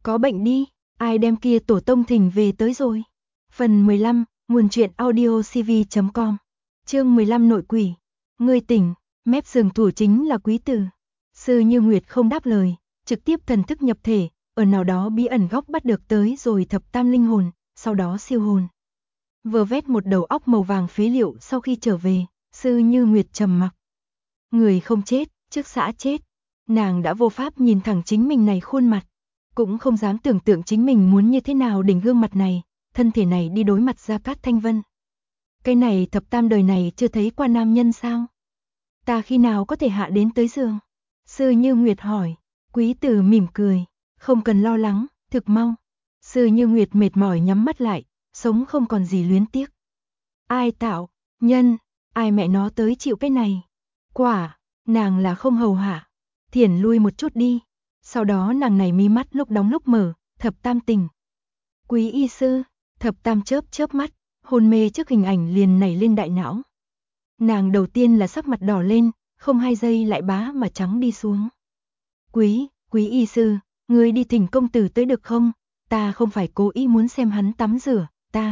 có bệnh đi, ai đem kia tổ tông thỉnh về tới rồi. Phần 15, nguồn truyện audio cv.com. Chương 15 nội quỷ. Ngươi tỉnh, mép giường thủ chính là Quý Tử. Sư Như Nguyệt không đáp lời, trực tiếp thần thức nhập thể, ở nào đó bí ẩn góc bắt được tới rồi thập tam linh hồn, sau đó siêu hồn. Vừa vét một đầu óc màu vàng phế liệu sau khi trở về, Sư Như Nguyệt trầm mặc. Người không chết, trước xã chết. Nàng đã vô pháp nhìn thẳng chính mình này khuôn mặt, cũng không dám tưởng tượng chính mình muốn như thế nào đỉnh gương mặt này, thân thể này đi đối mặt Gia Cát Thanh Vân. Cái này thập tam đời này chưa thấy qua nam nhân sao? Ta khi nào có thể hạ đến tới giường? Sư Như Nguyệt hỏi. Quý Tử mỉm cười, không cần lo lắng, thực mau. Sư Như Nguyệt mệt mỏi nhắm mắt lại, sống không còn gì luyến tiếc. Ai tạo, nhân, ai mẹ nó tới chịu cái này? Quả, nàng là không hầu hạ. Thiển lui một chút đi. Sau đó nàng này mi mắt lúc đóng lúc mở, thập tam tỉnh. Quý y sư, thập tam chớp mắt, hôn mê trước hình ảnh liền nảy lên đại não. Nàng đầu tiên là sắc mặt đỏ lên, không 2 giây lại bá mà trắng đi xuống. Quý y sư, ngươi đi thỉnh công tử tới được không? Ta không phải cố ý muốn xem hắn tắm rửa,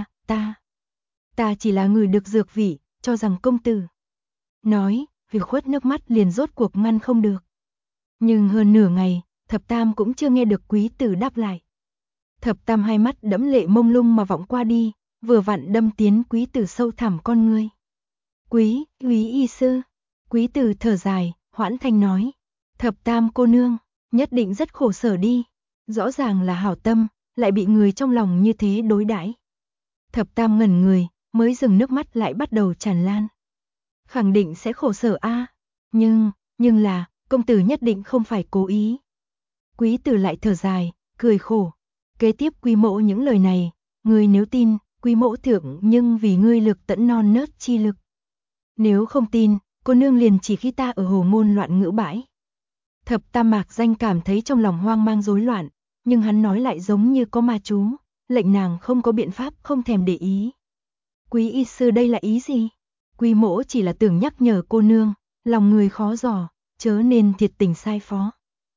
ta chỉ là người được dược vị, cho rằng công tử. Nói, việc khuất nước mắt liền rốt cuộc ngăn không được. Nhưng hơn nửa ngày, thập tam cũng chưa nghe được Quý Tử đáp lại. Thập tam hai mắt đẫm lệ mông lung mà vọng qua đi, vừa vặn đâm tiến Quý Tử sâu thẳm con ngươi. Quý y sư. Quý Tử thở dài, hoãn thanh nói. Thập tam cô nương, nhất định rất khổ sở đi. Rõ ràng là hảo tâm, lại bị người trong lòng như thế đối đãi. Thập tam ngẩn người, mới dừng nước mắt lại bắt đầu tràn lan. Khẳng định sẽ khổ sở a, nhưng là, công tử nhất định không phải cố ý. Quý Tử lại thở dài, cười khổ. Kế tiếp Quý mẫu những lời này, ngươi nếu tin, Quý mẫu thượng nhưng vì ngươi lực tẫn non nớt chi lực. Nếu không tin, cô nương liền chỉ khi ta ở hồ ngôn loạn ngữ bãi. Thập tam mạc danh cảm thấy trong lòng hoang mang rối loạn, nhưng hắn nói lại giống như có ma chú, lệnh nàng không có biện pháp không thèm để ý. Quý y sư đây là ý gì? Quý mẫu chỉ là tưởng nhắc nhở cô nương, lòng người khó dò, chớ nên thiệt tình sai phó.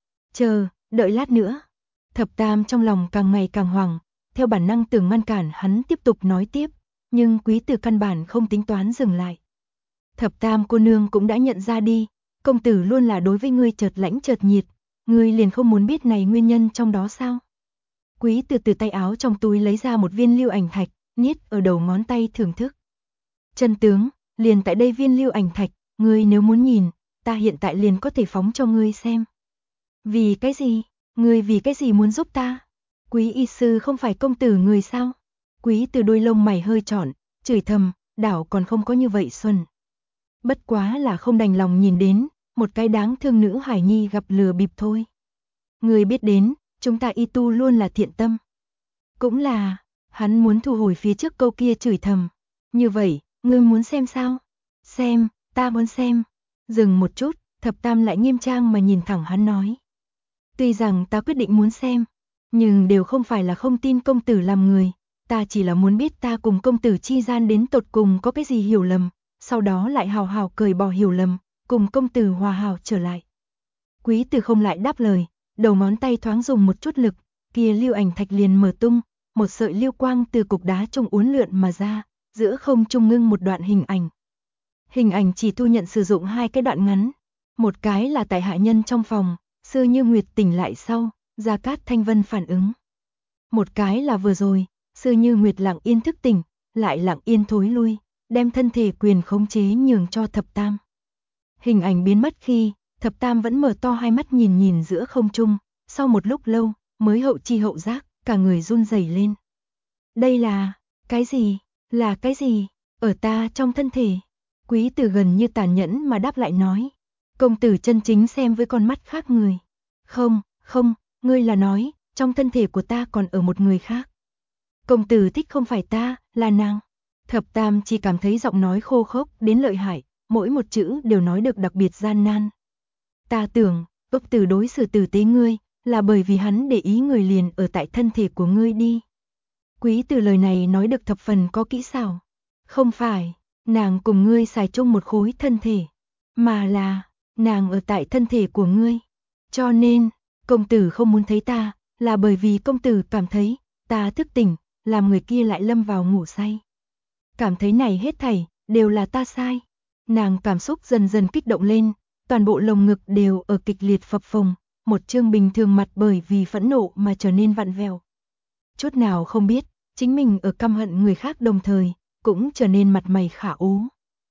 Đợi lát nữa. Thập tam trong lòng càng ngày càng hoảng, theo bản năng tưởng ngăn cản hắn tiếp tục nói tiếp, nhưng Quý Tử căn bản không tính toán dừng lại. Thập tam cô nương cũng đã nhận ra đi, công tử luôn là đối với ngươi chợt lãnh chợt nhiệt, ngươi liền không muốn biết này nguyên nhân trong đó sao? Quý Tử từ tay áo trong túi lấy ra một viên lưu ảnh thạch, niết ở đầu ngón tay thưởng thức. Chân tướng, liền tại đây viên lưu ảnh thạch, ngươi nếu muốn nhìn, ta hiện tại liền có thể phóng cho ngươi xem. Vì cái gì? Ngươi vì cái gì muốn giúp ta? Quý y sư không phải công tử người sao? Quý Tử đôi lông mày hơi trọn, chửi thầm, đảo còn không có như vậy xuân. Bất quá là không đành lòng nhìn đến, một cái đáng thương nữ hải nhi gặp lừa bịp thôi. Ngươi biết đến, chúng ta y tu luôn là thiện tâm. Cũng là, hắn muốn thu hồi phía trước câu kia chửi thầm. Như vậy, ngươi muốn xem sao? Xem, ta muốn xem. Dừng một chút, thập tam lại nghiêm trang mà nhìn thẳng hắn nói. Tuy rằng ta quyết định muốn xem, nhưng đều không phải là không tin công tử làm người, ta chỉ là muốn biết ta cùng công tử chi gian đến tột cùng có cái gì hiểu lầm, sau đó lại hào hào cởi bỏ hiểu lầm, cùng công tử hòa hảo trở lại. Quý Tử không lại đáp lời, đầu ngón tay thoáng dùng một chút lực, kia lưu ảnh thạch liền mở tung, một sợi lưu quang từ cục đá trong uốn lượn mà ra, giữa không trung ngưng một đoạn hình ảnh. Hình ảnh chỉ thu nhận sử dụng 2 cái đoạn ngắn, một cái là tại hạ nhân trong phòng, Sư Như Nguyệt tỉnh lại sau, Gia Cát Thanh Vân phản ứng. Một cái là vừa rồi, Sư Như Nguyệt lặng yên thức tỉnh, lại lặng yên thối lui, đem thân thể quyền khống chế nhường cho thập tam. Hình ảnh biến mất khi, thập tam vẫn mở to hai mắt nhìn giữa không trung, sau một lúc lâu, mới hậu chi hậu giác, cả người run rẩy lên. Đây là, cái gì, là cái gì, ở ta trong thân thể? Quý Tử gần như tàn nhẫn mà đáp lại nói. Công tử chân chính xem với con mắt khác người. Không, ngươi là nói, trong thân thể của ta còn ở một người khác. Công tử thích không phải ta, là nàng. Thập tam chỉ cảm thấy giọng nói khô khốc đến lợi hại, mỗi một chữ đều nói được đặc biệt gian nan. Ta tưởng, công tử đối xử tử tế ngươi, là bởi vì hắn để ý người liền ở tại thân thể của ngươi đi. Quý Tử lời này nói được thập phần có kỹ xảo. Không phải, nàng cùng ngươi xài chung một khối thân thể, mà là, nàng ở tại thân thể của ngươi. Cho nên, công tử không muốn thấy ta, là bởi vì công tử cảm thấy ta thức tỉnh, làm người kia lại lâm vào ngủ say. Cảm thấy này hết thảy đều là ta sai. Nàng cảm xúc dần dần kích động lên, toàn bộ lồng ngực đều ở kịch liệt phập phồng, một trương bình thường mặt bởi vì phẫn nộ mà trở nên vặn vẹo. Chút nào không biết, chính mình ở căm hận người khác đồng thời, cũng trở nên mặt mày khả ố.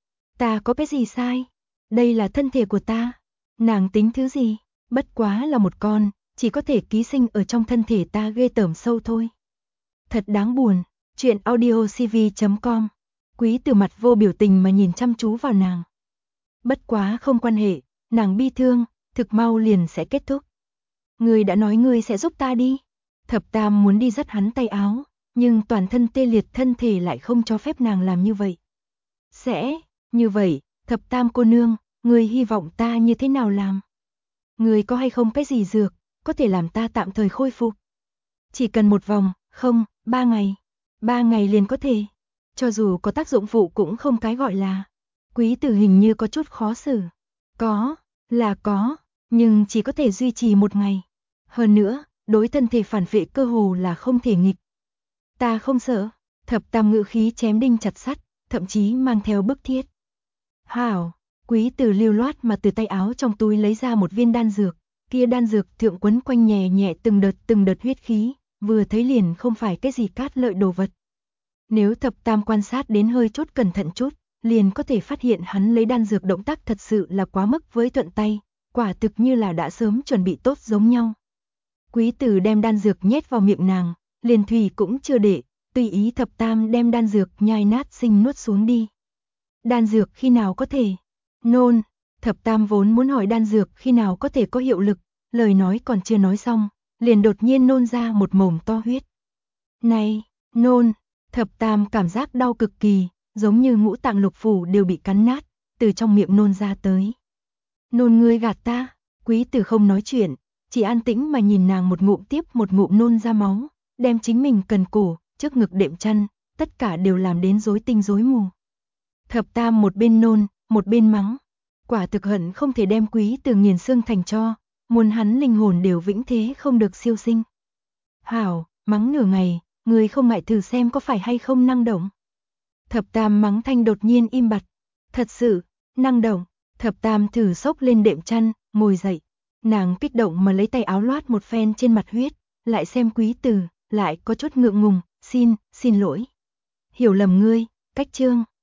Ta có cái gì sai? Đây là thân thể của ta. Nàng tính thứ gì? Bất quá là một con, chỉ có thể ký sinh ở trong thân thể ta ghê tởm sâu thôi. Thật đáng buồn. Chuyện audiocv.com. Quý Tử mặt vô biểu tình mà nhìn chăm chú vào nàng. Bất quá không quan hệ, nàng bi thương, thực mau liền sẽ kết thúc. Ngươi đã nói ngươi sẽ giúp ta đi. Thập Tam muốn đi dắt hắn tay áo, nhưng toàn thân tê liệt thân thể lại không cho phép nàng làm như vậy. Sẽ, như vậy, Thập Tam cô nương, ngươi hy vọng ta như thế nào làm? Ngươi có hay không cái gì dược, có thể làm ta tạm thời khôi phục? Chỉ cần một vòng, không, 3 ngày. 3 ngày liền có thể. Cho dù có tác dụng phụ cũng không cái gọi là. Quý Tử hình như có chút khó xử. Có, là có, nhưng chỉ có thể duy trì 1 ngày. Hơn nữa, đối thân thể phản vệ cơ hồ là không thể nghịch. Ta không sợ. Thập Tam ngữ khí chém đinh chặt sắt, thậm chí mang theo bức thiết. Hảo, Quý Tử lưu loát mà từ tay áo trong túi lấy ra một viên đan dược, kia đan dược thượng quấn quanh nhẹ nhẹ từng đợt huyết khí, vừa thấy liền không phải cái gì cát lợi đồ vật. Nếu Thập Tam quan sát đến hơi chút cẩn thận chút, liền có thể phát hiện hắn lấy đan dược động tác thật sự là quá mức với thuận tay, quả thực như là đã sớm chuẩn bị tốt giống nhau. Quý Tử đem đan dược nhét vào miệng nàng, liền thủy cũng chưa để, tùy ý Thập Tam đem đan dược nhai nát sinh nuốt xuống đi. Đan dược khi nào có thể? Nôn, Thập Tam vốn muốn hỏi đan dược khi nào có thể có hiệu lực, lời nói còn chưa nói xong, liền đột nhiên nôn ra một mồm to huyết. Này, nôn, Thập Tam cảm giác đau cực kỳ, giống như ngũ tạng lục phủ đều bị cắn nát, từ trong miệng nôn ra tới. Nôn ngươi gạt ta, Quý Tử không nói chuyện, chỉ an tĩnh mà nhìn nàng một ngụm tiếp một ngụm nôn ra máu, đem chính mình cần cổ, trước ngực đệm chăn, tất cả đều làm đến rối tinh rối mù. Thập Tam một bên nôn, một bên mắng, quả thực hận không thể đem Quý Tử nghiền xương thành tro, muốn hắn linh hồn đều vĩnh thế không được siêu sinh. Hảo, mắng nửa ngày, người không ngại thử xem có phải hay không năng động. Thập Tam mắng thanh đột nhiên im bặt. Thật sự, năng động. Thập Tam thử xốc lên đệm chăn, ngồi dậy. Nàng kích động mà lấy tay áo loát một phen trên mặt huyết, lại xem Quý Tử, lại có chút ngượng ngùng, xin lỗi. Hiểu lầm ngươi, cách chương.